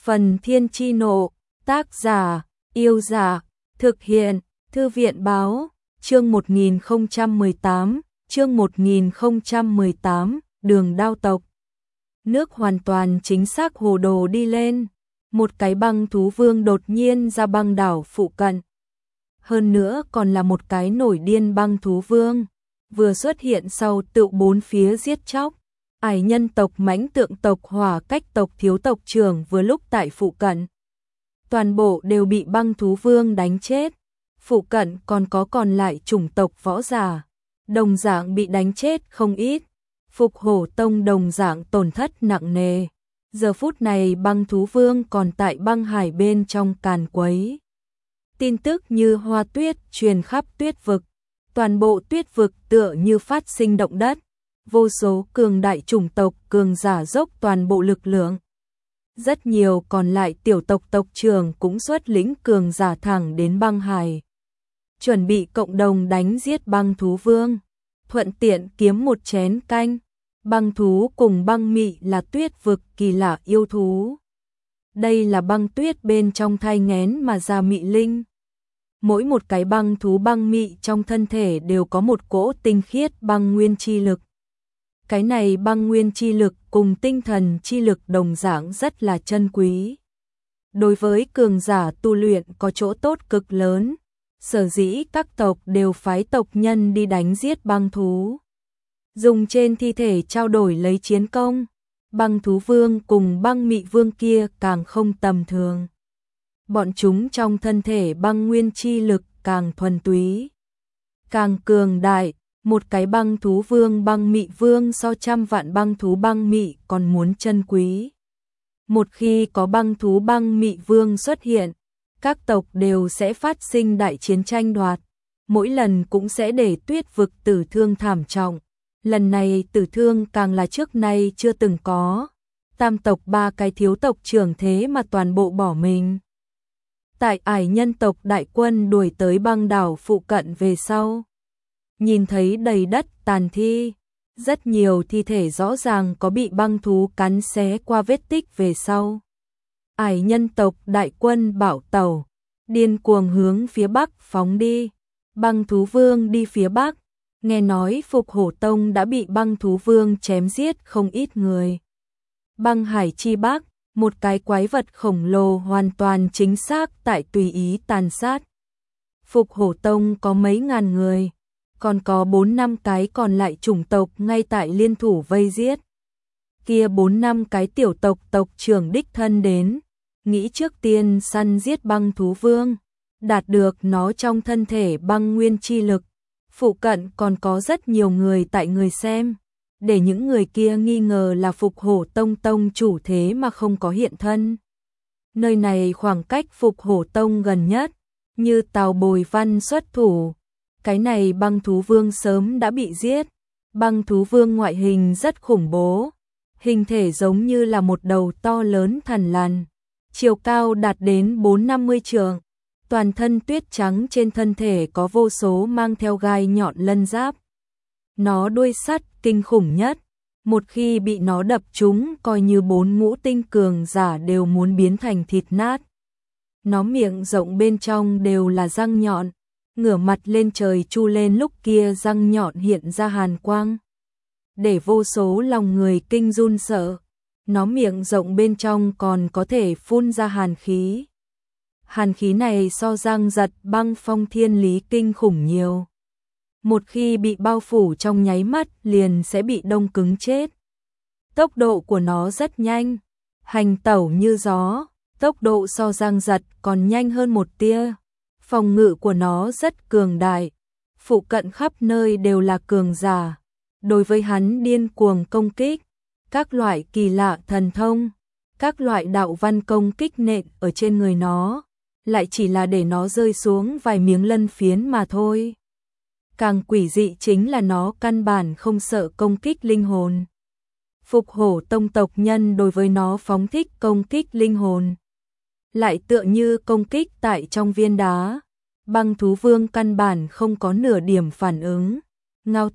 Phần Thiên Chi Nộ, tác giả, Yêu Giả, thực hiện, Thư viện Báo, chương 1018, Đường Đao Tộc. Nước hoàn toàn chính xác hồ đồ đi lên, một cái băng thú vương đột nhiên ra băng đảo phụ cận. Hơn nữa còn là một cái nổi điên băng thú vương, vừa xuất hiện sau tự bốn phía giết chóc. Ải nhân tộc mãnh tượng tộc hỏa cách tộc thiếu tộc trưởng vừa lúc tại phụ cận. Toàn bộ đều bị băng thú vương đánh chết. Phụ cận còn lại chủng tộc võ giả, đồng dạng bị đánh chết không ít. Phục Hổ Tông đồng dạng tổn thất nặng nề. Giờ phút này băng thú vương còn tại băng hải bên trong càn quấy. Tin tức như hoa tuyết truyền khắp tuyết vực. Toàn bộ tuyết vực tựa như phát sinh động đất. Vô số cường đại chủng tộc cường giả dốc toàn bộ lực lượng. Rất nhiều còn lại tiểu tộc tộc trưởng cũng xuất lĩnh cường giả thẳng đến băng hải. Chuẩn bị cộng đồng đánh giết băng thú vương. Thuận tiện kiếm một chén canh. Băng thú cùng băng mị là tuyết vực kỳ lạ yêu thú. Đây là băng tuyết bên trong thai nghén mà ra mị linh. Mỗi một cái băng thú băng mị trong thân thể đều có một cỗ tinh khiết băng nguyên chi lực. Cái này băng nguyên chi lực cùng tinh thần chi lực đồng dạng rất là chân quý. Đối với cường giả tu luyện có chỗ tốt cực lớn. Sở dĩ các tộc đều phái tộc nhân đi đánh giết băng thú. Dùng trên thi thể trao đổi lấy chiến công. Băng thú vương cùng băng mị vương kia càng không tầm thường. Bọn chúng trong thân thể băng nguyên chi lực càng thuần túy, càng cường đại. Một cái băng thú vương băng mị vương so trăm vạn băng thú băng mị còn muốn chân quý. Một khi có băng thú băng mị vương xuất hiện, các tộc đều sẽ phát sinh đại chiến tranh đoạt. Mỗi lần cũng sẽ để tuyết vực tử thương thảm trọng. Lần này tử thương càng là trước nay chưa từng có. Tam tộc ba cái thiếu tộc trưởng thế mà toàn bộ bỏ mình. Tại ải nhân tộc đại quân đuổi tới băng đảo phụ cận về sau. Nhìn thấy đầy đất tàn thi. Rất nhiều thi thể rõ ràng có bị băng thú cắn xé qua vết tích về sau. Ải nhân tộc đại quân bảo tàu. Điên cuồng hướng phía bắc phóng đi. Băng thú vương đi phía bắc. Nghe nói Phục Hổ Tông đã bị băng thú vương chém giết không ít người. Băng hải chi bắc, một cái quái vật khổng lồ hoàn toàn chính xác tại tùy ý tàn sát. Phục Hổ Tông có mấy ngàn người, còn có 4-5 cái còn lại chủng tộc ngay tại liên thủ vây giết. Kia 4-5 cái tiểu tộc tộc trưởng đích thân đến, nghĩ trước tiên săn giết băng thú vương, đạt được nó trong thân thể băng nguyên chi lực. Phụ cận còn có rất nhiều người tại người xem, để những người kia nghi ngờ là Phục Hổ Tông tông chủ thế mà không có hiện thân. Nơi này khoảng cách Phục Hổ Tông gần nhất, như Tào Bồi Văn xuất thủ. Cái này băng thú vương sớm đã bị giết. Băng thú vương ngoại hình rất khủng bố, hình thể giống như là một đầu to lớn thằn lằn, chiều cao đạt đến 4-50 trượng. Toàn thân tuyết trắng, trên thân thể có vô số mang theo gai nhọn lân giáp. Nó đuôi sắt kinh khủng nhất, một khi bị nó đập trúng coi như 4 ngũ tinh cường giả đều muốn biến thành thịt nát. Nó miệng rộng bên trong đều là răng nhọn, ngửa mặt lên trời chu lên lúc kia răng nhọn hiện ra hàn quang, để vô số lòng người kinh run sợ. Nó miệng rộng bên trong còn có thể phun ra hàn khí. Hàn khí này so răng giật băng phong thiên lý kinh khủng nhiều. Một khi bị bao phủ trong nháy mắt liền sẽ bị đông cứng chết. Tốc độ của nó rất nhanh, hành tẩu như gió, tốc độ so răng giật còn nhanh hơn một tia. Phòng ngự của nó rất cường đại, phụ cận khắp nơi đều là cường giả. Đối với hắn điên cuồng công kích, các loại kỳ lạ thần thông, các loại đạo văn công kích nện ở trên người nó. Lại chỉ là để nó rơi xuống vài miếng lân phiến mà thôi. Càng quỷ dị chính là nó căn bản không sợ công kích linh hồn. Phục Hổ Tông tộc nhân đối với nó phóng thích công kích linh hồn. Lại tựa như công kích tại trong viên đá. Băng thú vương căn bản không có nửa điểm phản ứng. Ngao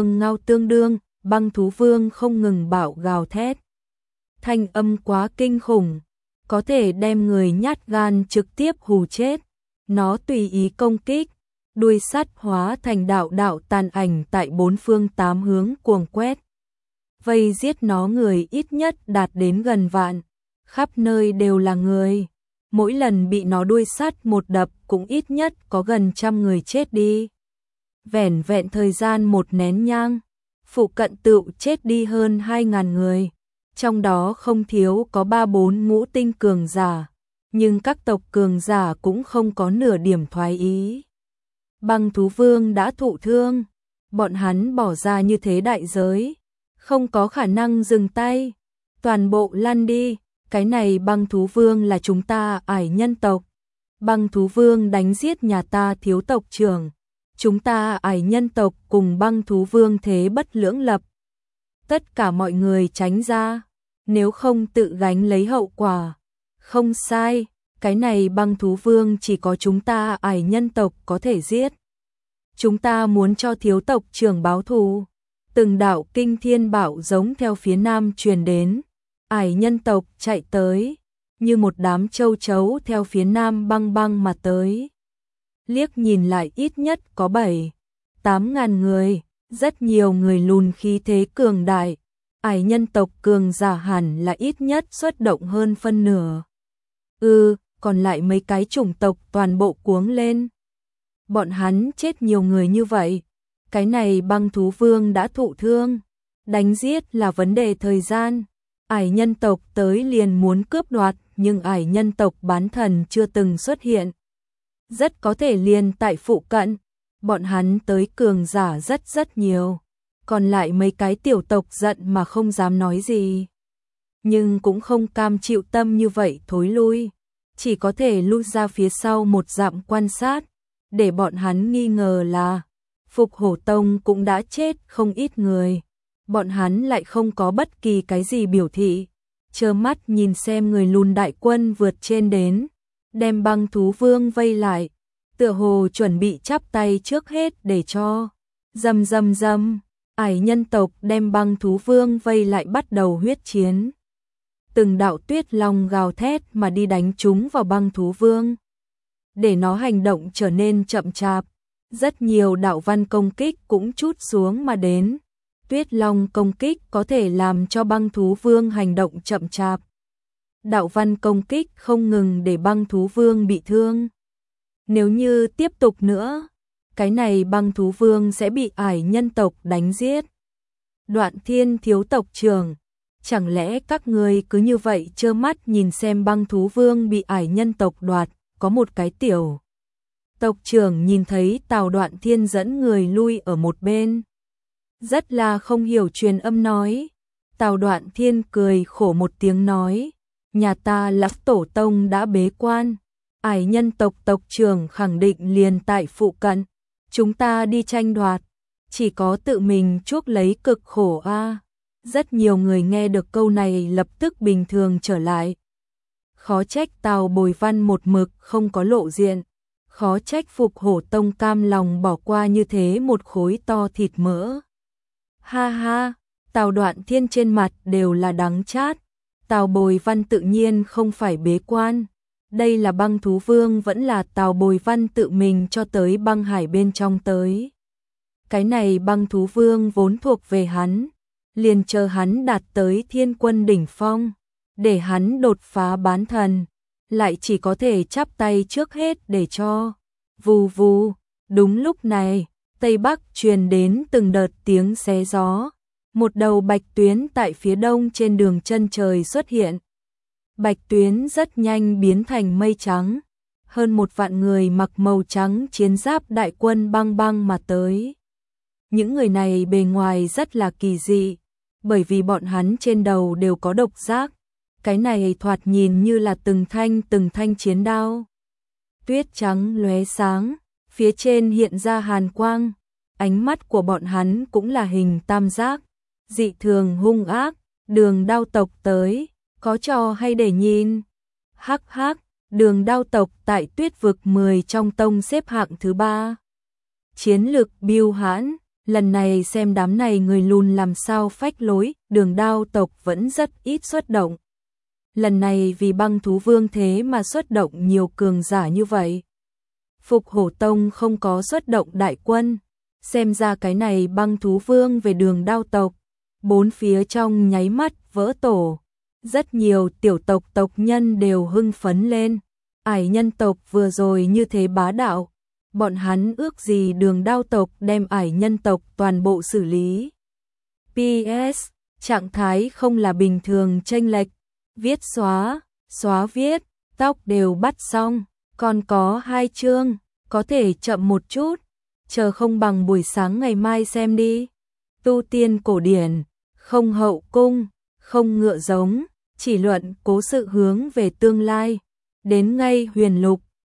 tương đương, băng thú vương không ngừng bạo gào thét. Thanh âm quá kinh khủng. có thể đem người nhát gan trực tiếp hù chết. Nó tùy ý công kích, đuôi sắt hóa thành đạo đạo tàn ảnh tại bốn phương tám hướng cuồng quét. Vây giết nó người ít nhất đạt đến gần vạn, khắp nơi đều là người. Mỗi lần bị nó đuôi sắt một đập cũng ít nhất có gần 100 người chết đi. Vẻn vẹn thời gian một nén nhang, phụ cận tựu chết đi hơn 2.000 người. Trong đó không thiếu có 3-4 ngũ tinh cường giả, nhưng các tộc cường giả cũng không có nửa điểm thoái ý. Băng thú vương đã thụ thương, bọn hắn bỏ ra như thế đại giới, không có khả năng dừng tay, toàn bộ lăn đi. Cái này băng thú vương là chúng ta Ải nhân tộc. Băng thú vương đánh giết nhà ta thiếu tộc trưởng. Chúng ta Ải nhân tộc cùng băng thú vương thế bất lưỡng lập. Tất cả mọi người tránh ra, nếu không tự gánh lấy hậu quả. Không sai, cái này băng thú vương chỉ có chúng ta Ải nhân tộc có thể giết. Chúng ta muốn cho thiếu tộc trưởng báo thù. Từng đạo kinh thiên bạo giống theo phía nam truyền đến. Ải nhân tộc chạy tới, như một đám châu chấu theo phía nam băng băng mà tới. Liếc nhìn lại ít nhất có 7-8 ngàn người, rất nhiều người lùn khí thế cường đại. Ải nhân tộc cường giả hẳn là ít nhất xuất động hơn phân nửa. Còn lại mấy cái chủng tộc toàn bộ cuống lên. Bọn hắn chết nhiều người như vậy, cái này băng thú vương đã thụ thương, đánh giết là vấn đề thời gian. Ải nhân tộc tới liền muốn cướp đoạt, nhưng Ải nhân tộc bán thần chưa từng xuất hiện. Rất có thể liền tại phụ cận, bọn hắn tới cường giả rất nhiều. Còn lại mấy cái tiểu tộc giận mà không dám nói gì. Nhưng cũng không cam chịu tâm như vậy thối lui, chỉ có thể lui ra phía sau một dặm quan sát, để bọn hắn nghi ngờ là Phục Hổ Tông cũng đã chết không ít người. Bọn hắn lại không có bất kỳ cái gì biểu thị, trơ mắt nhìn xem người lùn đại quân vượt trên đến, đem băng thú vương vây lại, tựa hồ chuẩn bị chắp tay trước hết để cho. Dầm, Ải nhân tộc đem băng thú vương vây lại bắt đầu huyết chiến. Từng đạo tuyết long gào thét mà đi đánh chúng vào băng thú vương, để nó hành động trở nên chậm chạp. Rất nhiều đạo văn công kích cũng trút xuống mà đến. Tuyết long công kích có thể làm cho băng thú vương hành động chậm chạp. Đạo văn công kích không ngừng để băng thú vương bị thương. Nếu như tiếp tục nữa, cái này băng thú vương sẽ bị Ải nhân tộc đánh giết. Đoạn Thiên thiếu tộc trưởng, chẳng lẽ các người cứ như vậy trơ mắt nhìn xem băng thú vương bị Ải nhân tộc đoạt? Có một cái tiểu tộc trưởng nhìn thấy Tào Đoạn Thiên dẫn người lui ở một bên, rất là không hiểu truyền âm nói. Tào Đoạn Thiên cười khổ một tiếng nói, nhà ta Lạc Tổ Tông đã bế quan, Ải nhân tộc tộc trưởng khẳng định liền tại phụ cận, chúng ta đi tranh đoạt, chỉ có tự mình chuốc lấy cực khổ a. Rất nhiều người nghe được câu này lập tức bình thường trở lại. Khó trách Tào Bồi Văn một mực không có lộ diện, khó trách Phục Hổ Tông cam lòng bỏ qua như thế một khối to thịt mỡ. Ha ha, Tào Đoạn Thiên trên mặt đều là đắng chát. Tào Bồi Văn tự nhiên không phải bế quan. Đây là băng thú vương vẫn là Tào Bồi Văn tự mình cho tới băng hải bên trong tới. Cái này băng thú vương vốn thuộc về hắn, liền chờ hắn đạt tới thiên quân đỉnh phong, để hắn đột phá bán thần, lại chỉ có thể chắp tay trước hết để cho. Vù vù, đúng lúc này, Tây Bắc truyền đến từng đợt tiếng xé gió. Một đầu bạch tuyến tại phía đông trên đường chân trời xuất hiện. Bạch tuyến rất nhanh biến thành mây trắng. Hơn 1 vạn người mặc màu trắng chiến giáp đại quân băng băng mà tới. Những người này bề ngoài rất là kỳ dị, bởi vì bọn hắn trên đầu đều có độc giác. Cái này thoạt nhìn như là từng thanh chiến đao. Tuyết trắng lóe sáng, phía trên hiện ra hàn quang. Ánh mắt của bọn hắn cũng là hình tam giác, dị thường hung ác. Đường Đao tộc tới, có trò hay để nhìn. Hắc hắc, Đường Đao tộc tại Tuyết vực 10 trong tông xếp hạng thứ 3. Chiến lực biêu hãn, lần này xem đám này người lùn làm sao phách lối. Đường Đao tộc vẫn rất ít xuất động. lần này vì băng thú vương thế mà xuất động nhiều cường giả như vậy. Phục Hổ Tông không có xuất động đại quân, xem ra cái này băng thú vương về đường đao tộc, bốn phía trong nháy mắt vỡ tổ. Rất nhiều tiểu tộc tộc nhân đều hưng phấn lên, ải nhân tộc vừa rồi như thế bá đạo, bọn hắn ước gì đường đao tộc đem ải nhân tộc toàn bộ xử lý. PS, trạng thái không là bình thường chênh lệch, viết xóa viết, tóc đều bắt xong, còn có 2 chương, có thể chậm một chút, chờ không bằng buổi sáng ngày mai xem đi. Tu tiên cổ điển, không hậu cung, không ngựa giống, chỉ luận cố sự hướng về tương lai, đến ngay huyền lục,